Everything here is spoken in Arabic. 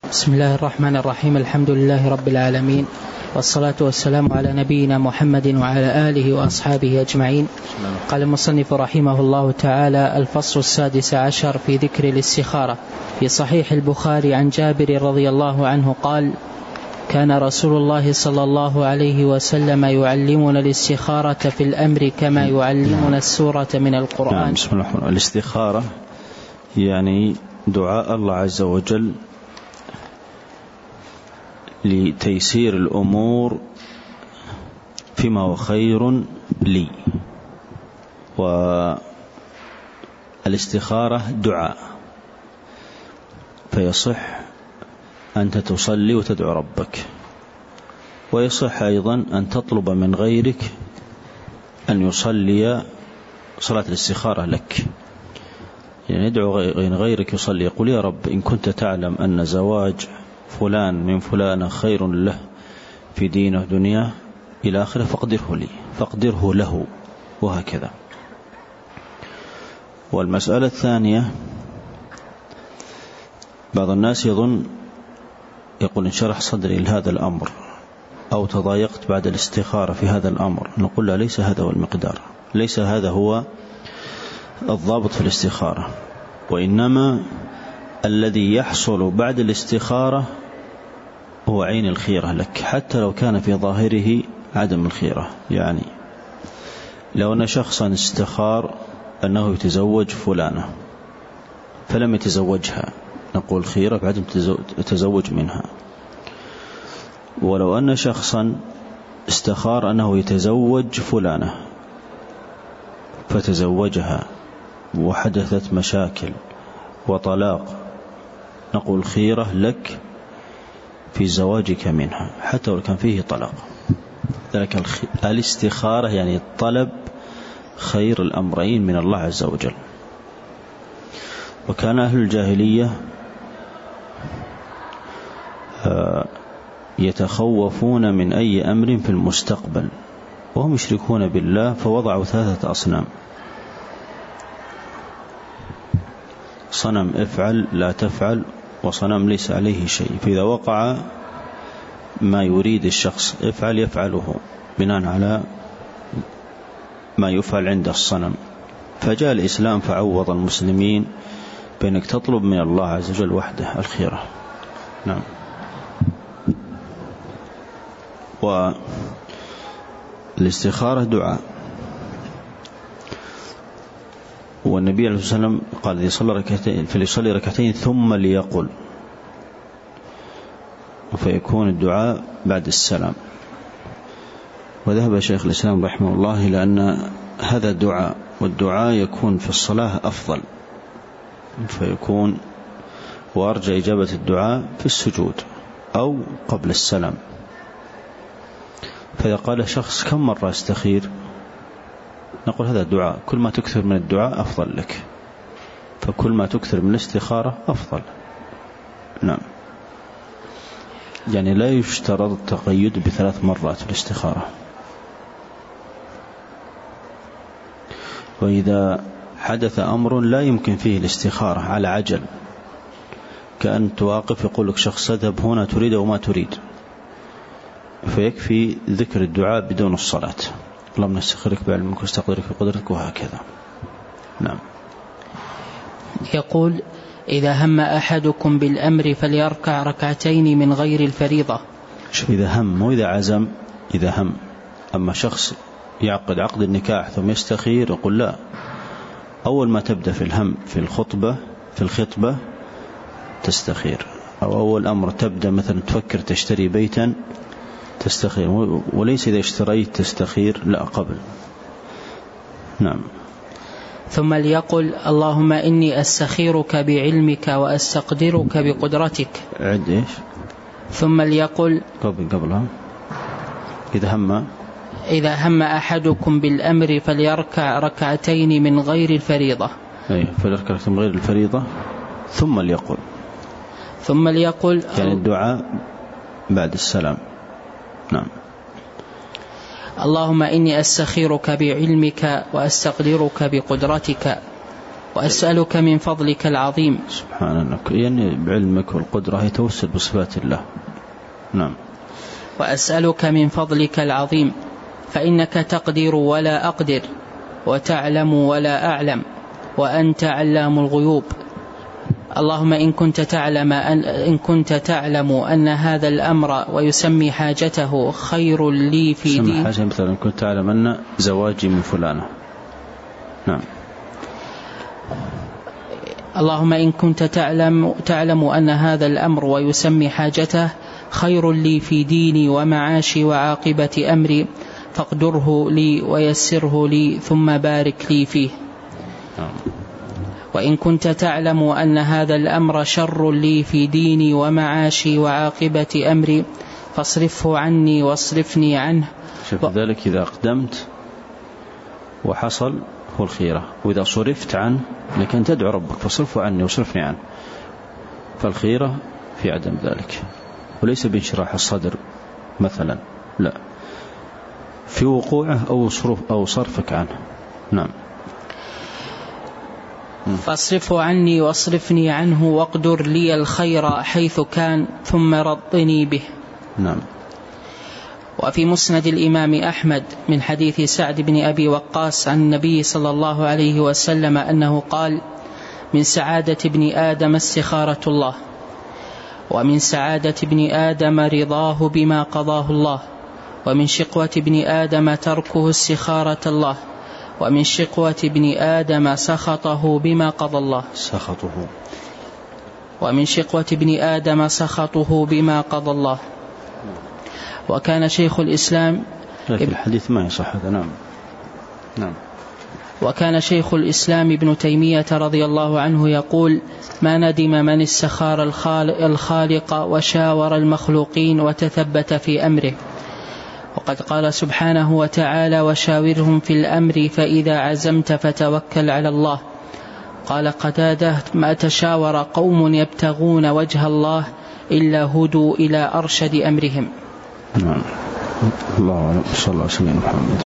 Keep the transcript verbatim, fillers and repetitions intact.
بسم الله الرحمن الرحيم. الحمد لله رب العالمين، والصلاة والسلام على نبينا محمد وعلى آله وأصحابه أجمعين. قال المصنف رحمه الله تعالى: الفصل السادس عشر في ذكر الاستخارة. في صحيح البخاري عن جابر رضي الله عنه قال: كان رسول الله صلى الله عليه وسلم يعلمنا الاستخارة في الأمر كما يعلمنا السورة من القرآن. نعم. بسم الله الرحمن الرحيم. الاستخارة يعني دعاء الله عز وجل لتيسير الأمور فيما هو خير لي. والاستخارة دعاء، فيصح أنت تصلي وتدعو ربك، ويصح أيضا أن تطلب من غيرك أن يصلي صلاة الاستخارة لك، يعني يدعو غيرك يصلي، يقول: يا رب إن كنت تعلم أن زواج فلان من فلان خير له في دينه ودنياه إلى آخره فاقدره لي فاقدره له، وهكذا. والمسألة الثانية، بعض الناس يظن يقول: انشرح صدري لهذا الأمر أو تضايقت بعد الاستخارة في هذا الأمر. نقول له: ليس هذا هو المقدار، ليس هذا هو الضابط في الاستخارة، وإنما الذي يحصل بعد الاستخارة هو عين الخيرة لك، حتى لو كان في ظاهره عدم الخيرة. يعني لو أن شخصا استخار أنه يتزوج فلانة فلم يتزوجها، نقول خيرة بعدم التزوج منها. ولو أن شخصا استخار أنه يتزوج فلانة فتزوجها وحدثت مشاكل وطلاق، نقول خيرة لك في زواجك منها حتى لو كان فيه طلاق. ذلك الاستخارة يعني طلب خير الأمرين من الله عز وجل. وكان أهل الجاهلية يتخوفون من أي أمر في المستقبل وهم يشركون بالله، فوضعوا ثلاثة أصنام: صنم افعل لا تفعل، وصنم ليس عليه شيء، فإذا وقع ما يريد الشخص افعل يفعله بناء على ما يفعل عند الصنم. فجاء الإسلام فعوض المسلمين بأنك تطلب من الله عز وجل وحده الخيرة. نعم. والاستخارة دعاء، والنبي عليه الصلاة والسلام قال: يصلي ركعتين فليصلي ركعتين ثم ليقل، فيكون الدعاء بعد السلام. وذهب شيخ الإسلام رحمه الله إلى أن هذا الدعاء، والدعاء يكون في الصلاة أفضل، فيكون وأرجى إجابة الدعاء في السجود أو قبل السلام. فإذا قال شخص: كم مرة استخير؟ نقول: هذا الدعاء، كل ما تكثر من الدعاء أفضل لك، فكل ما تكثر من الاستخارة أفضل. نعم. يعني لا يشترط التقيد بثلاث مرات في الاستخارة. وإذا حدث أمر لا يمكن فيه الاستخارة على عجل، كأن تواقف يقول لك شخص: اذهب هنا تريد وما تريد، فيكفي ذكر الدعاء بدون الصلاة: اللهم نستخيرك بعلمك واستقدرك بقدرتك، وهكذا. نعم. يقول: إذا هم أحدكم بالأمر فليركع ركعتين من غير الفريضة. إذا هم وإذا عزم. إذا هم. أما شخص يعقد عقد النكاح ثم يستخير، يقول: لا، أول ما تبدأ في الهم في الخطبة في الخطبة تستخير، أو أول أمر تبدأ مثلا تفكر تشتري بيتا تستخير، وليس إذا اشتريت تستخير، لا، قبل. نعم. ثم ليقل: اللهم إني أستخيرك بعلمك وأستقدرك بقدرتك. عد إيش؟ ثم ليقل قبل قبلها إذا هم إذا هم أحدكم بالأمر فليركع ركعتين من غير الفريضة. أي فليركع من غير الفريضة. ثم ليقل ثم ليقل يعني الدعاء بعد السلام. نعم. اللهم إني أستخيرك بعلمك وأستقدرك بقدرتك وأسألك من فضلك العظيم. سبحانك، يعني بعلمك والقدرة يتوسل بصفات الله. نعم. وأسألك من فضلك العظيم فإنك تقدر ولا أقدر، وتعلم ولا أعلم، وأنت علام الغيوب. اللهم إن كنت تعلم أن, إن كنت تعلم أن هذا الأمر ويسمي حاجته خير لي في دين. حاجة مثلا كنت تعلم أن زواجي من فلانة. نعم. اللهم إن كنت تعلم, تعلم أن هذا الأمر ويسمي حاجته خير لي في ديني ومعاشي وعاقبة أمري فاقدره لي ويسره لي ثم بارك لي فيه. نعم. وإن كنت تعلم أن هذا الأمر شر لي في ديني ومعاشي وعاقبة أمري فاصرفه عني واصرفني عنه. شوف ذلك إذا أقدمت وحصل هو الخيرة، وإذا صرفت عنه لكن تدعو ربك فاصرفه عني واصرفني عنه، فالخيرة في عدم ذلك، وليس بانشراح الصدر مثلا، لا، في وقوعه أو صرف أو صرفك عنه. نعم. فاصرفه عني واصرفني عنه واقدر لي الخير حيث كان ثم رضني به. نعم. وفي مسند الإمام أحمد من حديث سعد بن أبي وقاص عن النبي صلى الله عليه وسلم أنه قال: من سعادة ابن آدم استخارة الله، ومن سعادة ابن آدم رضاه بما قضاه الله، ومن شقوة ابن آدم تركه استخارة الله، ومن شقوة ابن آدم سخطه بما قضى الله. سخطه. ومن شقوة ابن آدم سخطه بما قضى الله. وكان شيخ الإسلام، لكن الحديث ما يصح هذا. نعم. نعم. وكان شيخ الإسلام ابن تيمية رضي الله عنه يقول: ما ندم من استخار الخالق وشاور المخلوقين وتثبت في أمره. وقد قال سبحانه وتعالى: وشاورهم في الأمر فإذا عزمت فتوكل على الله. قال قتادة: ما تشاور قوم يبتغون وجه الله إلا هدوا إلى أرشد أمرهم. نعم. الله أعلم. صلى الله عليه وسلم.